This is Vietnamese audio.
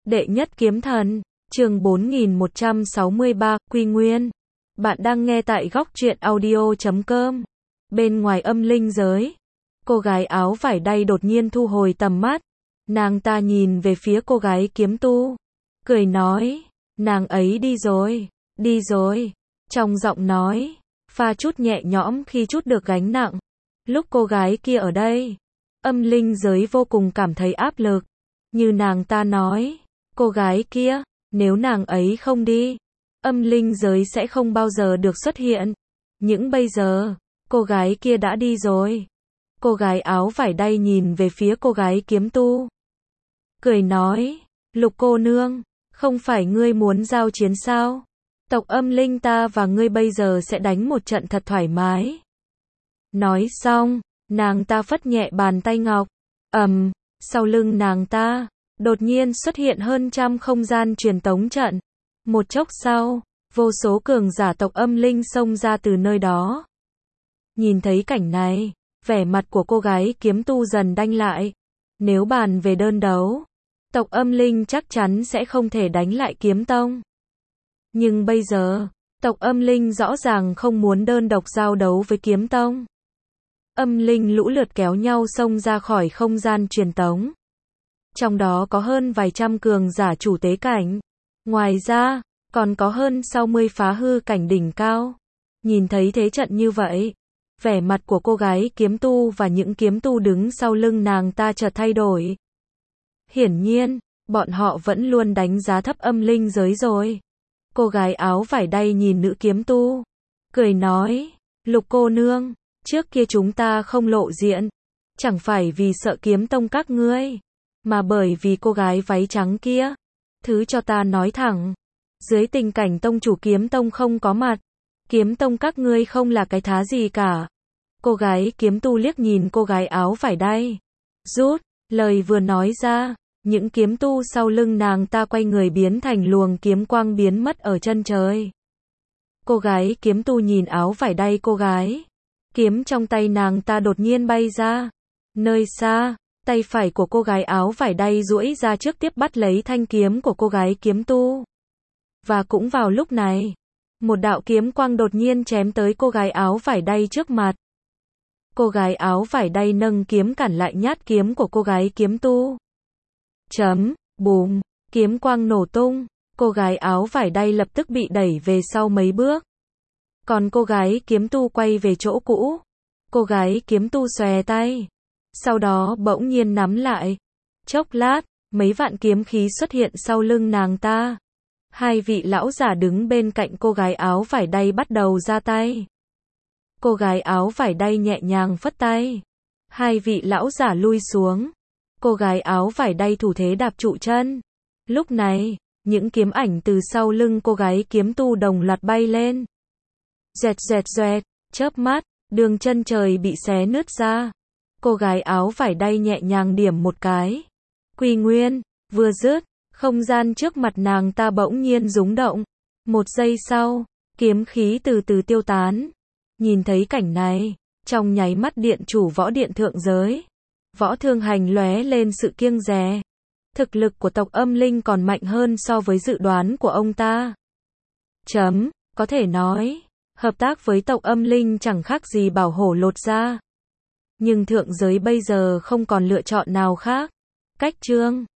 Đệ nhất kiếm thần, chương 4163, Quy Nguyên. Bạn đang nghe tại góc truyện audio.com. Bên ngoài âm linh giới, cô gái áo vải đay đột nhiên thu hồi tầm mắt. Nàng ta nhìn về phía cô gái kiếm tu, cười nói, nàng ấy đi rồi. Trong giọng nói, pha chút nhẹ nhõm khi chút được gánh nặng. Lúc cô gái kia ở đây, âm linh giới vô cùng cảm thấy áp lực. Như nàng ta nói, cô gái kia, nếu nàng ấy không đi, âm linh giới sẽ không bao giờ được xuất hiện. Nhưng bây giờ, cô gái kia đã đi rồi. Cô gái áo vải đay nhìn về phía cô gái kiếm tu, cười nói, Lục cô nương, không phải ngươi muốn giao chiến sao? Tộc âm linh ta và ngươi bây giờ sẽ đánh một trận thật thoải mái. Nói xong, nàng ta phất nhẹ bàn tay ngọc. Sau lưng nàng ta, đột nhiên xuất hiện hơn trăm không gian truyền tống trận. Một chốc sau, vô số cường giả tộc âm linh xông ra từ nơi đó. Nhìn thấy cảnh này, vẻ mặt của cô gái kiếm tu dần đanh lại. Nếu bàn về đơn đấu, tộc âm linh chắc chắn sẽ không thể đánh lại kiếm tông. Nhưng bây giờ, tộc âm linh rõ ràng không muốn đơn độc giao đấu với kiếm tông. Âm linh lũ lượt kéo nhau xông ra khỏi không gian truyền tống. Trong đó có hơn vài trăm cường giả chủ tế cảnh. Ngoài ra, còn có hơn 60 phá hư cảnh đỉnh cao. Nhìn thấy thế trận như vậy, vẻ mặt của cô gái kiếm tu và những kiếm tu đứng sau lưng nàng ta chợt thay đổi. Hiển nhiên, bọn họ vẫn luôn đánh giá thấp âm linh giới rồi. Cô gái áo vải đay nhìn nữ kiếm tu, cười nói, Lục cô nương, trước kia chúng ta không lộ diện, chẳng phải vì sợ kiếm tông các ngươi, mà bởi vì cô gái váy trắng kia. Thứ cho ta nói thẳng, dưới tình cảnh tông chủ kiếm tông không có mặt, kiếm tông các ngươi không là cái thá gì cả. Cô gái kiếm tu liếc nhìn cô gái áo vải đay. Rút, lời vừa nói ra, những kiếm tu sau lưng nàng ta quay người biến thành luồng kiếm quang biến mất ở chân trời. Cô gái kiếm tu nhìn áo vải đay cô gái. Kiếm trong tay nàng ta đột nhiên bay ra. Nơi xa, tay phải của cô gái áo vải đay duỗi ra trước tiếp bắt lấy thanh kiếm của cô gái kiếm tu. Và cũng vào lúc này, một đạo kiếm quang đột nhiên chém tới cô gái áo vải đay trước mặt. Cô gái áo vải đay nâng kiếm cản lại nhát kiếm của cô gái kiếm tu. Bùm, kiếm quang nổ tung, cô gái áo vải đay lập tức bị đẩy về sau mấy bước. Còn cô gái kiếm tu quay về chỗ cũ. Cô gái kiếm tu xòe tay, sau đó bỗng nhiên nắm lại. Chốc lát, mấy vạn kiếm khí xuất hiện sau lưng nàng ta. Hai vị lão giả đứng bên cạnh cô gái áo vải đay bắt đầu ra tay. Cô gái áo vải đay nhẹ nhàng phất tay. Hai vị lão giả lui xuống. Cô gái áo vải đay thủ thế đạp trụ chân. Lúc này, những kiếm ảnh từ sau lưng cô gái kiếm tu đồng loạt bay lên. Doẹt, chớp mắt, đường chân trời bị xé nứt ra. Cô gái áo vải đay nhẹ nhàng điểm một cái. Quy Nguyên, vừa dứt, không gian trước mặt nàng ta bỗng nhiên rung động. Một giây sau, kiếm khí từ từ tiêu tán. Nhìn thấy cảnh này, trong nháy mắt điện chủ võ điện thượng giới, Võ Thương Hành lóe lên sự kiêng dè. Thực lực của tộc âm linh còn mạnh hơn so với dự đoán của ông ta. Có thể nói, hợp tác với tộc âm linh chẳng khác gì bảo hổ lột da. Nhưng thượng giới bây giờ không còn lựa chọn nào khác. Cách chương